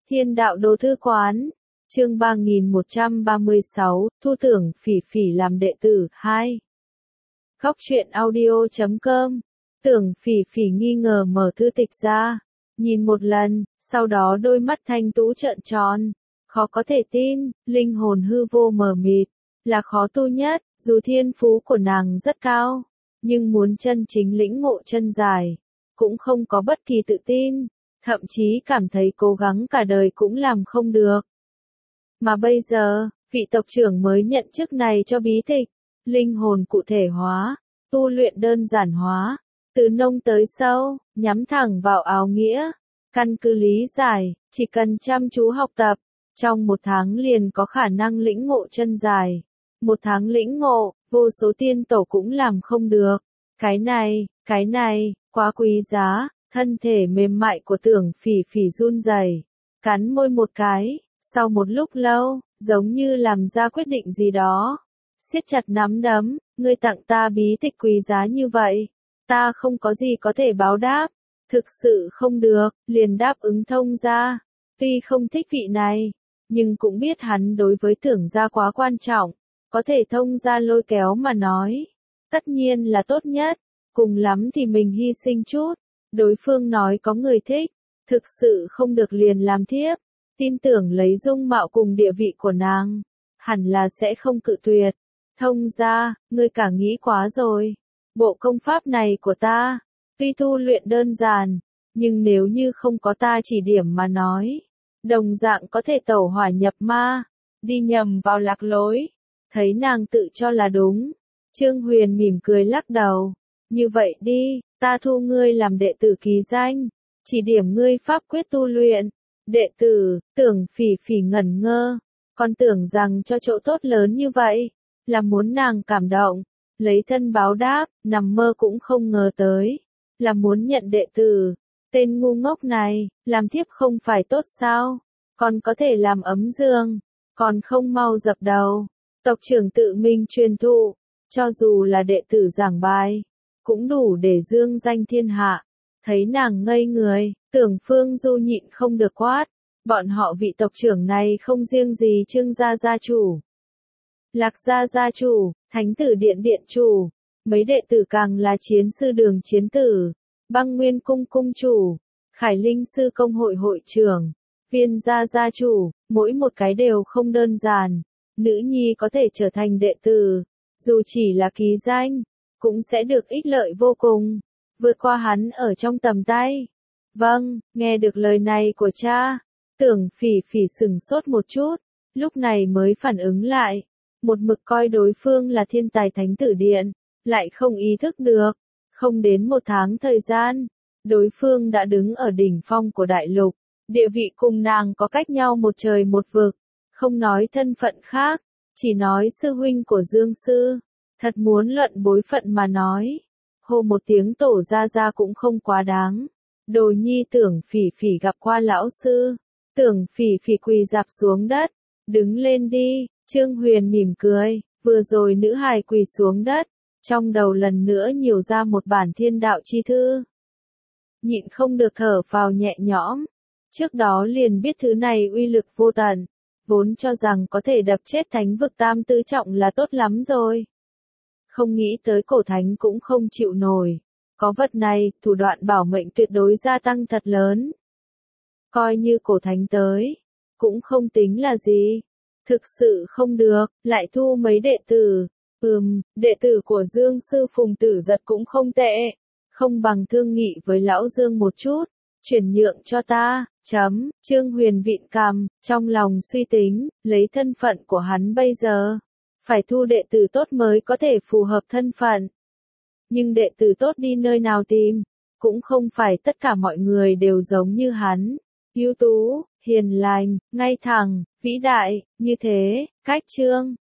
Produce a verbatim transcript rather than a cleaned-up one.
Thiên đạo đồ thư quán, chương ba nghìn một trăm ba mươi sáu, thu tưởng Phỉ Phỉ làm đệ tử, hai. Góc truyện audio chấm com, Tưởng Phỉ Phỉ nghi ngờ mở thư tịch ra, nhìn một lần, sau đó đôi mắt thanh tú trợn tròn, khó có thể tin, linh hồn hư vô mờ mịt, là khó tu nhất, dù thiên phú của nàng rất cao, nhưng muốn chân chính lĩnh ngộ chân dài, cũng không có bất kỳ tự tin. Thậm chí cảm thấy cố gắng cả đời cũng làm không được. Mà bây giờ, vị tộc trưởng mới nhận chức này cho bí tịch, linh hồn cụ thể hóa, tu luyện đơn giản hóa, từ nông tới sâu, nhắm thẳng vào áo nghĩa, căn cứ lý giải, chỉ cần chăm chú học tập, trong một tháng liền có khả năng lĩnh ngộ chân dài. Một tháng lĩnh ngộ, vô số tiên tổ cũng làm không được. Cái này, cái này, quá quý giá. Thân thể mềm mại của Tưởng Phỉ Phỉ run rẩy, cắn môi một cái, sau một lúc lâu, giống như làm ra quyết định gì đó. Siết chặt nắm đấm, ngươi tặng ta bí tịch quý giá như vậy, ta không có gì có thể báo đáp, thực sự không được, liền đáp ứng thông gia. Tuy không thích vị này, nhưng cũng biết hắn đối với Tưởng gia quá quan trọng, có thể thông gia lôi kéo mà nói, tất nhiên là tốt nhất, cùng lắm thì mình hy sinh chút. Đối phương nói có người thích, thực sự không được liền làm thiếp, tin tưởng lấy dung mạo cùng địa vị của nàng, hẳn là sẽ không cự tuyệt. Thông gia, ngươi cả nghĩ quá rồi. Bộ công pháp này của ta, tuy tu luyện đơn giản, nhưng nếu như không có ta chỉ điểm mà nói, đồng dạng có thể tẩu hỏa nhập ma, đi nhầm vào lạc lối. Thấy nàng tự cho là đúng, Trương Huyền mỉm cười lắc đầu. Như vậy đi, ta thu ngươi làm đệ tử ký danh, chỉ điểm ngươi pháp quyết tu luyện. Đệ tử, Tưởng Phỉ Phỉ ngẩn ngơ, còn tưởng rằng cho chỗ tốt lớn như vậy, là muốn nàng cảm động, lấy thân báo đáp, nằm mơ cũng không ngờ tới, là muốn nhận đệ tử. Tên ngu ngốc này, làm thiếp không phải tốt sao, còn có thể làm ấm giường, còn không mau dập đầu. Tộc trưởng tự mình truyền thụ, cho dù là đệ tử giảng bài, cũng đủ để dương danh thiên hạ. Thấy nàng ngây người, Tưởng Phương Du nhịn không được quát, bọn họ vị tộc trưởng này không riêng gì Trương gia gia chủ, Lạc gia gia chủ, Thánh tử điện điện chủ, mấy đệ tử càng là chiến sư đường chiến tử, Băng Nguyên cung cung chủ, Khải Linh sư công hội hội trưởng, Viên gia gia chủ, mỗi một cái đều không đơn giản. Nữ nhi có thể trở thành đệ tử, dù chỉ là ký danh, cũng sẽ được ích lợi vô cùng, vượt qua hắn ở trong tầm tay. Vâng, nghe được lời này của cha, Tưởng Phỉ Phỉ sửng sốt một chút, lúc này mới phản ứng lại, một mực coi đối phương là thiên tài Thánh tử điện, lại không ý thức được, không đến một tháng thời gian, đối phương đã đứng ở đỉnh phong của đại lục, địa vị cùng nàng có cách nhau một trời một vực, không nói thân phận khác, chỉ nói sư huynh của Dương sư. Thật muốn luận bối phận mà nói, hô một tiếng tổ gia gia cũng không quá đáng. Đồ nhi Tưởng Phỉ Phỉ gặp qua lão sư. Tưởng Phỉ Phỉ quỳ dạp xuống đất, đứng lên đi. Trương Huyền mỉm cười, vừa rồi nữ hài quỳ xuống đất, trong đầu lần nữa nhiều ra một bản thiên đạo chi thư. Nhịn không được thở phào nhẹ nhõm, trước đó liền biết thứ này uy lực vô tận, vốn cho rằng có thể đập chết thánh vực tam tứ trọng là tốt lắm rồi. Không nghĩ tới cổ thánh cũng không chịu nổi. Có vật này, thủ đoạn bảo mệnh tuyệt đối gia tăng thật lớn. Coi như cổ thánh tới, cũng không tính là gì. Thực sự không được, lại thu mấy đệ tử. Ừm, đệ tử của Dương sư Phùng Tử Giật cũng không tệ. Không bằng thương nghị với lão Dương một chút, chuyển nhượng cho ta, chấm. Trương Huyền vịn cằm, trong lòng suy tính, lấy thân phận của hắn bây giờ, phải thu đệ tử tốt mới có thể phù hợp thân phận. Nhưng đệ tử tốt đi nơi nào tìm, cũng không phải tất cả mọi người đều giống như hắn. Ưu tú, hiền lành, ngay thẳng, vĩ đại, như thế, cách Trương